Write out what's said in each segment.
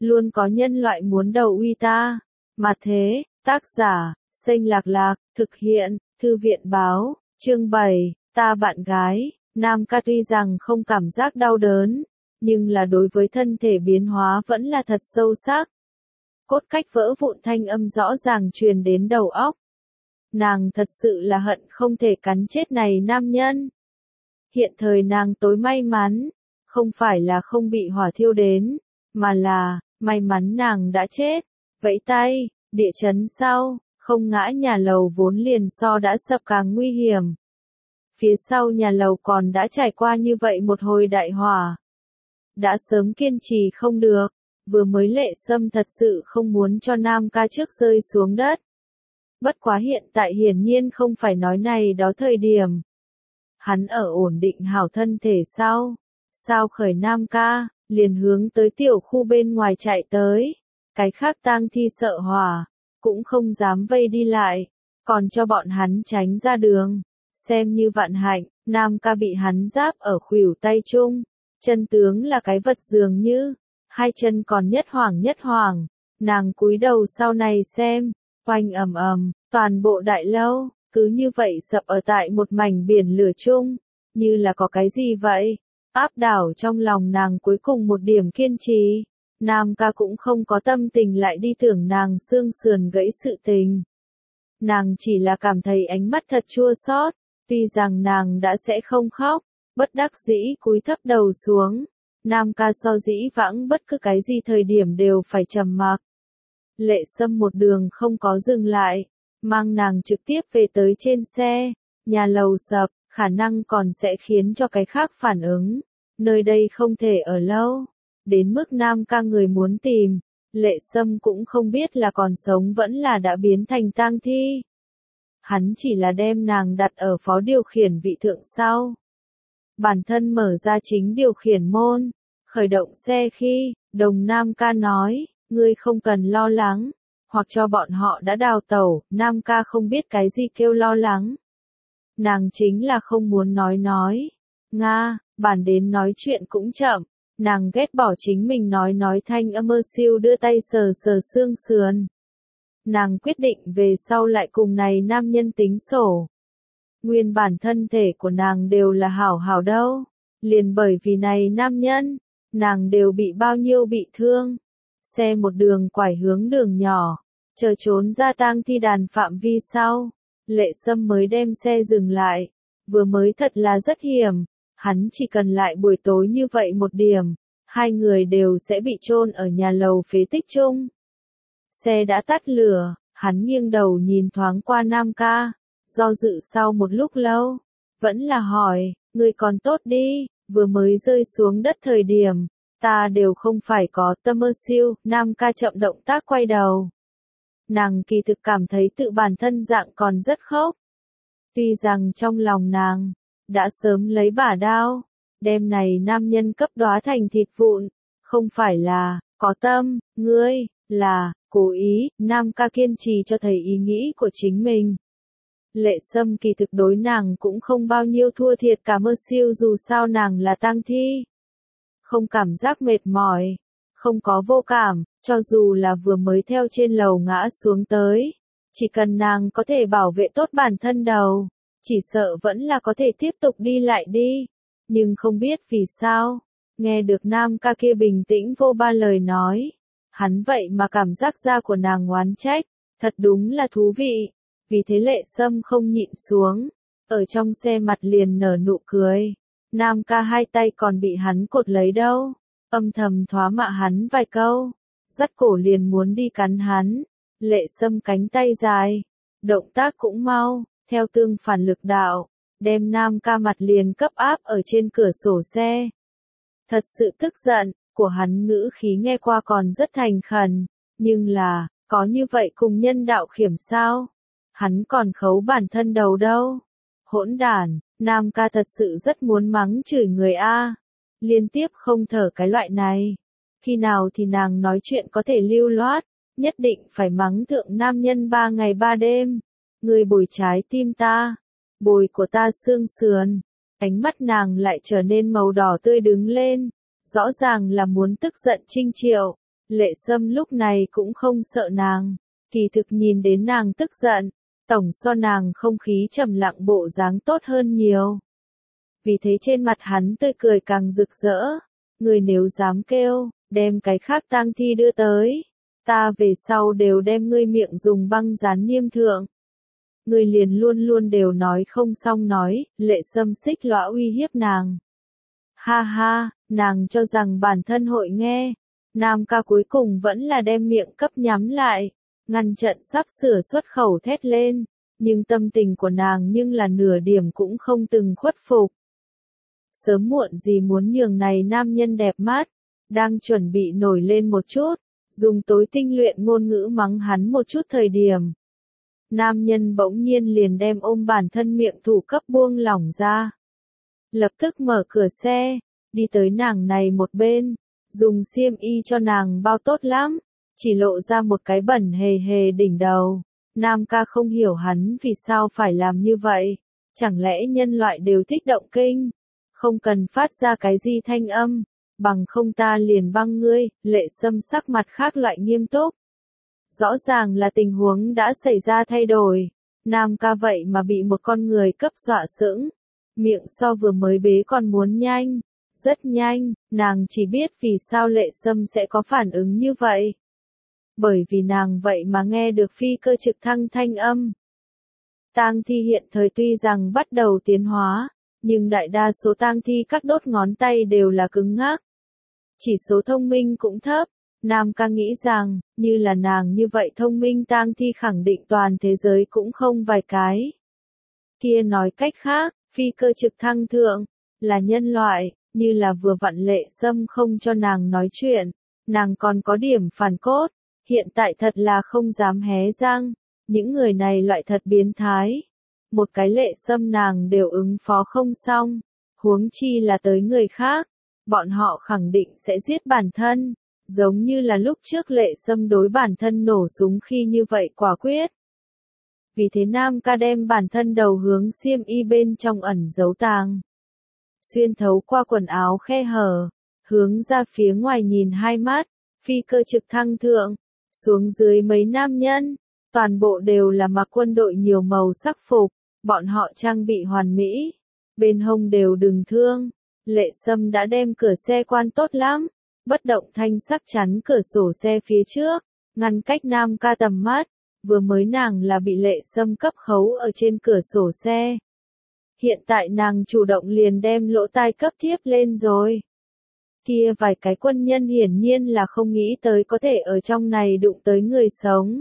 luôn có nhân loại muốn đầu uy ta. Mà thế, tác giả, Xanh Lạc Lạc, thực hiện, Thư viện báo, chương 7, ta bạn gái, Nam ca tuy rằng không cảm giác đau đớn, nhưng là đối với thân thể biến hóa vẫn là thật sâu sắc. Cốt cách vỡ vụn thanh âm rõ ràng truyền đến đầu óc. Nàng thật sự là hận không thể cắn chết này nam nhân. Hiện thời nàng tối may mắn, không phải là không bị hỏa thiêu đến, mà là, may mắn nàng đã chết. Vẫy tay, địa chấn sau, không ngã nhà lầu vốn liền so đã sập càng nguy hiểm. Phía sau nhà lầu còn đã trải qua như vậy một hồi đại hỏa. Đã sớm kiên trì không được, vừa mới Lệ Sâm thật sự không muốn cho Nam ca trước rơi xuống đất. Bất quá hiện tại hiển nhiên không phải nói này đó thời điểm. Hắn ở ổn định hảo thân thể sau, sao khởi Nam ca, liền hướng tới tiểu khu bên ngoài chạy tới. Cái khác tang thi sợ hỏa, cũng không dám vây đi lại, còn cho bọn hắn tránh ra đường. Xem như vạn hạnh, Nam ca bị hắn giáp ở khuỷu tay chung, chân tướng là cái vật dường như, hai chân còn nhất hoảng, nàng cúi đầu sau này xem, oanh ầm ầm, toàn bộ đại lâu, cứ như vậy sập ở tại một mảnh biển lửa chung, như là có cái gì vậy, áp đảo trong lòng nàng cuối cùng một điểm kiên trì. Nam ca cũng không có tâm tình lại đi tưởng nàng xương sườn gãy sự tình. Nàng chỉ là cảm thấy ánh mắt thật chua xót, tuy rằng nàng đã sẽ không khóc, bất đắc dĩ cúi thấp đầu xuống. Nam ca so dĩ vãng bất cứ cái gì thời điểm đều phải trầm mặc. Lệ Sâm một đường không có dừng lại, mang nàng trực tiếp về tới trên xe, nhà lầu sập, khả năng còn sẽ khiến cho cái khác phản ứng, nơi đây không thể ở lâu. Đến mức Nam ca người muốn tìm, Lệ Sâm cũng không biết là còn sống vẫn là đã biến thành tang thi. Hắn chỉ là đem nàng đặt ở phó điều khiển vị thượng sau. Bản thân mở ra chính điều khiển môn, khởi động xe khi, đồng Nam ca nói, ngươi không cần lo lắng, hoặc cho bọn họ đã đào tẩu, Nam ca không biết cái gì kêu lo lắng. Nàng chính là không muốn nói. Nga, bản đến nói chuyện cũng chậm. Nàng ghét bỏ chính mình nói thanh âm siêu đưa tay sờ xương sườn. Nàng quyết định về sau lại cùng này nam nhân tính sổ. Nguyên bản thân thể của nàng đều là hảo đâu. Liền bởi vì này nam nhân, nàng đều bị bao nhiêu bị thương. Xe một đường quải hướng đường nhỏ, chờ trốn ra tang thi đàn phạm vi sau. Lệ Sâm mới đem xe dừng lại. Vừa mới thật là rất hiểm. Hắn chỉ cần lại buổi tối như vậy một điểm, hai người đều sẽ bị chôn ở nhà lầu phế tích chung. Xe đã tắt lửa, hắn nghiêng đầu nhìn thoáng qua Nam ca, do dự sau một lúc lâu, vẫn là hỏi, người còn tốt đi, vừa mới rơi xuống đất thời điểm, ta đều không phải có tâm siêu. Nam ca chậm động tác quay đầu. Nàng kỳ thực cảm thấy tự bản thân dạng còn rất khốc. Tuy rằng trong lòng nàng đã sớm lấy bả đao, đem này nam nhân cấp đóa thành thịt vụn, không phải là, có tâm, ngươi, là, cố ý. Nam ca kiên trì cho thấy ý nghĩ của chính mình. Lệ Sâm kỳ thực đối nàng cũng không bao nhiêu thua thiệt cả mơ siêu dù sao nàng là tang thi. Không cảm giác mệt mỏi, không có vô cảm, cho dù là vừa mới theo trên lầu ngã xuống tới. Chỉ cần nàng có thể bảo vệ tốt bản thân đầu, chỉ sợ vẫn là có thể tiếp tục đi lại đi. Nhưng không biết vì sao, nghe được Nam ca kia bình tĩnh vô ba lời nói. Hắn vậy mà cảm giác da của nàng oán trách, thật đúng là thú vị. Vì thế Lệ Sâm không nhịn xuống, ở trong xe mặt liền nở nụ cười. Nam ca hai tay còn bị hắn cột lấy đâu, âm thầm thoá mạ hắn vài câu, dắt cổ liền muốn đi cắn hắn. Lệ Sâm cánh tay dài, động tác cũng mau, theo tương phản lực đạo, đem Nam ca mặt liền cấp áp ở trên cửa sổ xe. Thật sự tức giận, của hắn ngữ khí nghe qua còn rất thành khẩn, nhưng là, có như vậy cùng nhân đạo khiểm sao? Hắn còn khấu bản thân đầu đâu? Hỗn đản, Nam ca thật sự rất muốn mắng chửi người a, liên tiếp không thở cái loại này. Khi nào thì nàng nói chuyện có thể lưu loát, nhất định phải mắng thượng nam nhân 3 ngày 3 đêm. Người bồi trái tim ta, bồi của ta xương sườn. Ánh mắt nàng lại trở nên màu đỏ tươi đứng lên, rõ ràng là muốn tức giận Trinh Triệu. Lệ Sâm lúc này cũng không sợ nàng, kỳ thực nhìn đến nàng tức giận, tổng so nàng không khí trầm lặng bộ dáng tốt hơn nhiều. Vì thế trên mặt hắn tươi cười càng rực rỡ, người nếu dám kêu, đem cái khác tang thi đưa tới, ta về sau đều đem ngươi miệng dùng băng dán niêm thượng. Ngươi liền luôn luôn đều nói không xong nói, Lệ Sâm xích lõa uy hiếp nàng. Ha ha, nàng cho rằng bản thân hội nghe, Nam ca cuối cùng vẫn là đem miệng cấp nhắm lại, ngăn trận sắp sửa xuất khẩu thét lên, nhưng tâm tình của nàng nhưng là nửa điểm cũng không từng khuất phục. Sớm muộn gì muốn nhường này nam nhân đẹp mắt, đang chuẩn bị nổi lên một chút, dùng tối tinh luyện ngôn ngữ mắng hắn một chút thời điểm. Nam nhân bỗng nhiên liền đem ôm bản thân miệng thủ cấp buông lỏng ra. Lập tức mở cửa xe, đi tới nàng này một bên, dùng xiêm y cho nàng bao tốt lắm, chỉ lộ ra một cái bẩn hề hề đỉnh đầu. Nam ca không hiểu hắn vì sao phải làm như vậy, chẳng lẽ nhân loại đều thích động kinh, không cần phát ra cái gì thanh âm, bằng không ta liền băng ngươi. Lệ Sâm sắc mặt khác loại nghiêm túc. Rõ ràng là tình huống đã xảy ra thay đổi, Nam ca vậy mà bị một con người cấp dọa sững, miệng so vừa mới bế còn muốn nhanh, rất nhanh, nàng chỉ biết vì sao Lệ Sâm sẽ có phản ứng như vậy. Bởi vì nàng vậy mà nghe được phi cơ trực thăng thanh âm. Tang thi hiện thời tuy rằng bắt đầu tiến hóa, nhưng đại đa số tang thi các đốt ngón tay đều là cứng ngắc. Chỉ số thông minh cũng thấp. Nam ca nghĩ rằng, như là nàng như vậy thông minh tang thi khẳng định toàn thế giới cũng không vài cái. Kia nói cách khác, phi cơ trực thăng thượng, là nhân loại, như là vừa vặn Lệ Sâm không cho nàng nói chuyện, nàng còn có điểm phản cốt, hiện tại thật là không dám hé răng, những người này loại thật biến thái. Một cái Lệ Sâm nàng đều ứng phó không xong, huống chi là tới người khác, bọn họ khẳng định sẽ giết bản thân. Giống như là lúc trước Lệ Sâm đối bản thân nổ súng khi như vậy quả quyết. Vì thế Nam ca đem bản thân đầu hướng xiêm y bên trong ẩn giấu tàng. Xuyên thấu qua quần áo khe hở, hướng ra phía ngoài nhìn hai mắt, phi cơ trực thăng thượng, xuống dưới mấy nam nhân, toàn bộ đều là mặc quân đội nhiều màu sắc phục, bọn họ trang bị hoàn mỹ, bên hông đều đừng thương. Lệ Sâm đã đem cửa xe quan tốt lắm. Bất động thanh sắc chắn cửa sổ xe phía trước, ngăn cách Nam ca tầm mắt, vừa mới nàng là bị Lệ Sâm cấp khấu ở trên cửa sổ xe. Hiện tại nàng chủ động liền đem lỗ tai cấp tiếp lên rồi. Kia vài cái quân nhân hiển nhiên là không nghĩ tới có thể ở trong này đụng tới người sống.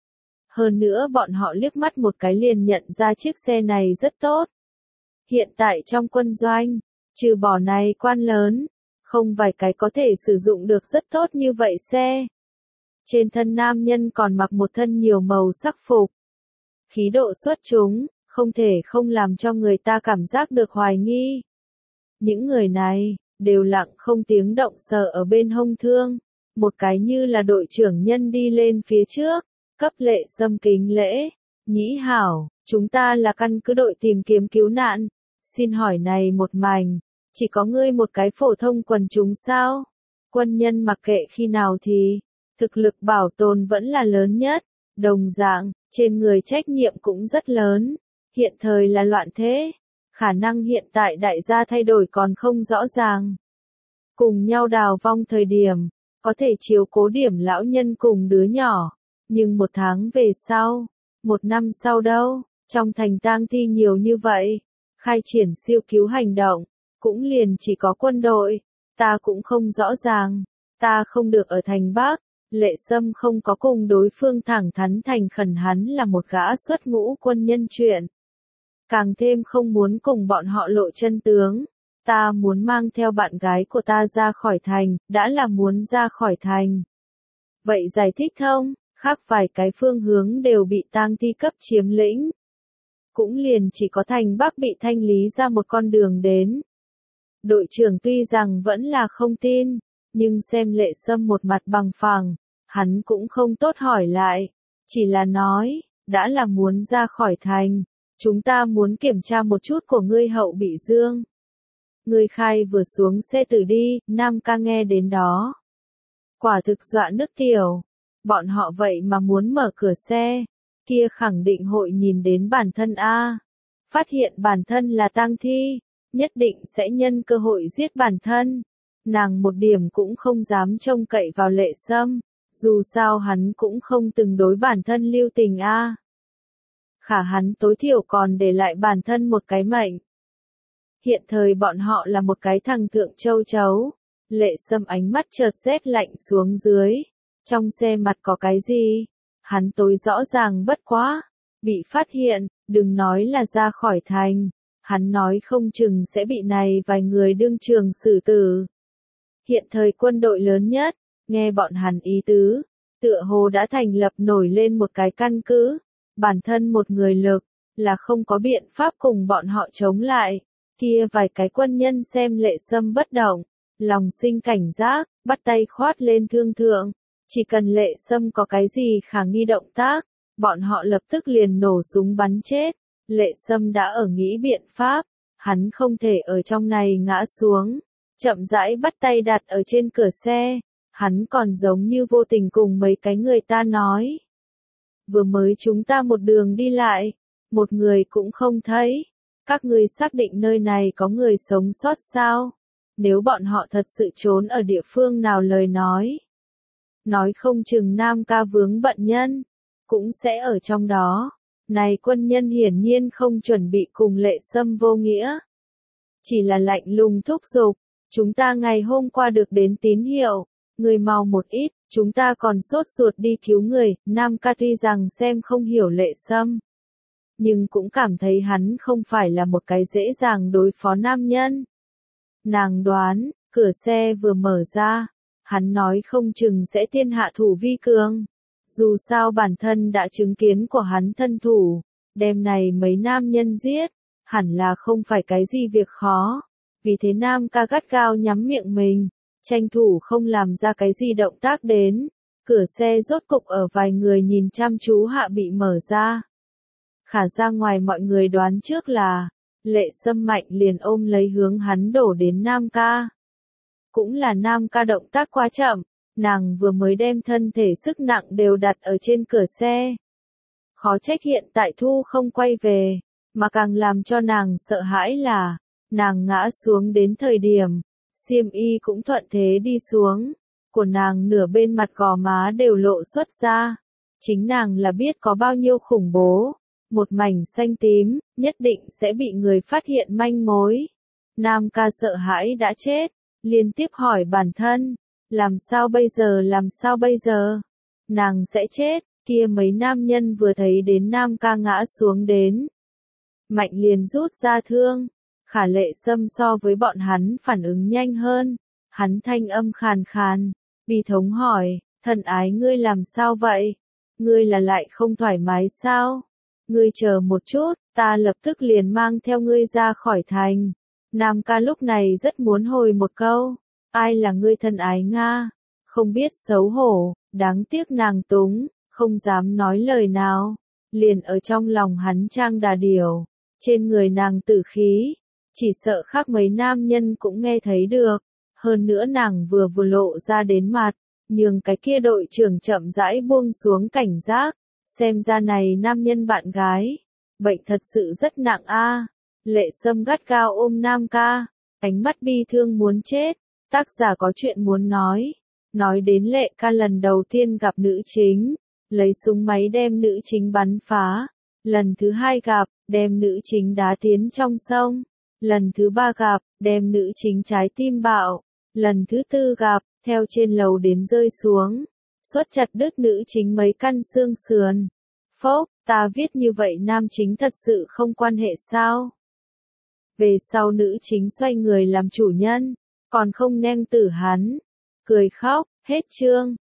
Hơn nữa bọn họ liếc mắt một cái liền nhận ra chiếc xe này rất tốt. Hiện tại trong quân doanh, trừ bỏ này quan lớn, không vài cái có thể sử dụng được rất tốt như vậy xe. Trên thân nam nhân còn mặc một thân nhiều màu sắc phục. Khí độ xuất chúng, không thể không làm cho người ta cảm giác được hoài nghi. Những người này, đều lặng không tiếng động sờ ở bên hông thương. Một cái như là đội trưởng nhân đi lên phía trước, cấp Lệ Sâm kính lễ. Nhĩ hảo, chúng ta là căn cứ đội tìm kiếm cứu nạn. Xin hỏi này một mảnh. Chỉ có ngươi một cái phổ thông quần chúng sao? Quân nhân mặc kệ khi nào thì, thực lực bảo tồn vẫn là lớn nhất, đồng dạng, trên người trách nhiệm cũng rất lớn. Hiện thời là loạn thế, khả năng hiện tại đại gia thay đổi còn không rõ ràng. Cùng nhau đào vong thời điểm, có thể chiếu cố điểm lão nhân cùng đứa nhỏ, nhưng một tháng về sau, một năm sau đâu, trong thành tang thi nhiều như vậy, khai triển siêu cứu hành động. Cũng liền chỉ có quân đội, ta cũng không rõ ràng, ta không được ở thành Bắc, Lệ Sâm không có cùng đối phương thẳng thắn thành khẩn hắn là một gã xuất ngũ quân nhân chuyện. Càng thêm không muốn cùng bọn họ lộ chân tướng, ta muốn mang theo bạn gái của ta ra khỏi thành, đã là muốn ra khỏi thành. Vậy giải thích thông, khác vài cái phương hướng đều bị tang thi cấp chiếm lĩnh. Cũng liền chỉ có thành Bắc bị thanh lý ra một con đường đến. Đội trưởng tuy rằng vẫn là không tin, nhưng xem Lệ Sâm một mặt bằng phẳng, hắn cũng không tốt hỏi lại, chỉ là nói, đã là muốn ra khỏi thành, chúng ta muốn kiểm tra một chút của ngươi Hậu Bị Dương. Ngươi khai vừa xuống xe tử đi, Nam ca nghe đến đó. Quả thực dọa nước tiểu. Bọn họ vậy mà muốn mở cửa xe, kia khẳng định hội nhìn đến bản thân a. Phát hiện bản thân là tang thi, nhất định sẽ nhân cơ hội giết bản thân. Nàng một điểm cũng không dám trông cậy vào Lệ Sâm, dù sao hắn cũng không từng đối bản thân lưu tình a. Khả hắn tối thiểu còn để lại bản thân một cái mệnh. Hiện thời bọn họ là một cái thằng thượng châu chấu. Lệ Sâm ánh mắt chợt rét lạnh xuống dưới. Trong xe mặt có cái gì? Hắn tối rõ ràng bất quá. Bị phát hiện, đừng nói là ra khỏi thành. Hắn nói không chừng sẽ bị này vài người đương trường xử tử. Hiện thời quân đội lớn nhất, nghe bọn hắn ý tứ, tựa hồ đã thành lập nổi lên một cái căn cứ. Bản thân một người lực, là không có biện pháp cùng bọn họ chống lại. Kia vài cái quân nhân xem Lệ Sâm bất động, lòng sinh cảnh giác, bắt tay khoát lên thương thượng. Chỉ cần Lệ Sâm có cái gì khả nghi động tác, bọn họ lập tức liền nổ súng bắn chết. Lệ Sâm đã ở nghĩ biện pháp, hắn không thể ở trong này ngã xuống. Chậm rãi bắt tay đặt ở trên cửa xe, hắn còn giống như vô tình cùng mấy cái người ta nói. Vừa mới chúng ta một đường đi lại, một người cũng không thấy. Các ngươi xác định nơi này có người sống sót sao? Nếu bọn họ thật sự trốn ở địa phương nào lời nói không chừng Nam ca vướng bận nhân, cũng sẽ ở trong đó. Này quân nhân hiển nhiên không chuẩn bị cùng Lệ Sâm vô nghĩa. Chỉ là lạnh lùng thúc giục, chúng ta ngày hôm qua được đến tín hiệu, người mau một ít, chúng ta còn sốt ruột đi cứu người. Nam ca tuy rằng xem không hiểu Lệ Sâm, nhưng cũng cảm thấy hắn không phải là một cái dễ dàng đối phó nam nhân. Nàng đoán, cửa xe vừa mở ra, hắn nói không chừng sẽ tiên hạ thủ vi cường. Dù sao bản thân đã chứng kiến của hắn thân thủ, đêm này mấy nam nhân giết, hẳn là không phải cái gì việc khó. Vì thế Nam ca gắt gao nhắm miệng mình, tranh thủ không làm ra cái gì động tác đến. Cửa xe rốt cục ở vài người nhìn chăm chú hạ bị mở ra. Khả ra ngoài mọi người đoán trước là, Lệ Sâm mạnh liền ôm lấy hướng hắn đổ đến Nam ca. Cũng là Nam ca động tác quá chậm, nàng vừa mới đem thân thể sức nặng đều đặt ở trên cửa xe. Khó trách hiện tại Thu không quay về, mà càng làm cho nàng sợ hãi là, nàng ngã xuống đến thời điểm, xiêm y cũng thuận thế đi xuống, của nàng nửa bên mặt gò má đều lộ xuất ra. Chính nàng là biết có bao nhiêu khủng bố. Một mảnh xanh tím, nhất định sẽ bị người phát hiện manh mối. Nam ca sợ hãi đã chết, liên tiếp hỏi bản thân, làm sao bây giờ, nàng sẽ chết, kia mấy nam nhân vừa thấy đến Nam ca ngã xuống đến. Mạnh liền rút ra thương, khả Lệ Sâm so với bọn hắn phản ứng nhanh hơn, hắn thanh âm khàn khàn, bi thống hỏi, thân ái ngươi làm sao vậy, ngươi là lại không thoải mái sao? Ngươi chờ một chút, ta lập tức liền mang theo ngươi ra khỏi thành. Nam ca lúc này rất muốn hồi một câu, ai là ngươi thân ái Nga? Không biết xấu hổ, đáng tiếc nàng túng, không dám nói lời nào. Liền ở trong lòng hắn trang đà điểu, trên người nàng tử khí, chỉ sợ khác mấy nam nhân cũng nghe thấy được. Hơn nữa nàng vừa lộ ra đến mặt, nhường cái kia đội trưởng chậm rãi buông xuống cảnh giác. Xem ra này nam nhân bạn gái, bệnh thật sự rất nặng a. Lệ Sâm gắt gao ôm Nam ca, ánh mắt bi thương muốn chết. Tác giả có chuyện muốn nói đến Lệ ca lần đầu tiên gặp nữ chính, lấy súng máy đem nữ chính bắn phá. Lần thứ hai gặp, đem nữ chính đá tiến trong sông. Lần thứ ba gặp, đem nữ chính trái tim bạo. Lần thứ tư gặp, theo trên lầu đến rơi xuống. Suốt chặt đứt nữ chính mấy căn xương sườn. Phốc, ta viết như vậy nam chính thật sự không quan hệ sao? Về sau nữ chính xoay người làm chủ nhân, còn không neng tử hắn. Cười khóc, hết chương.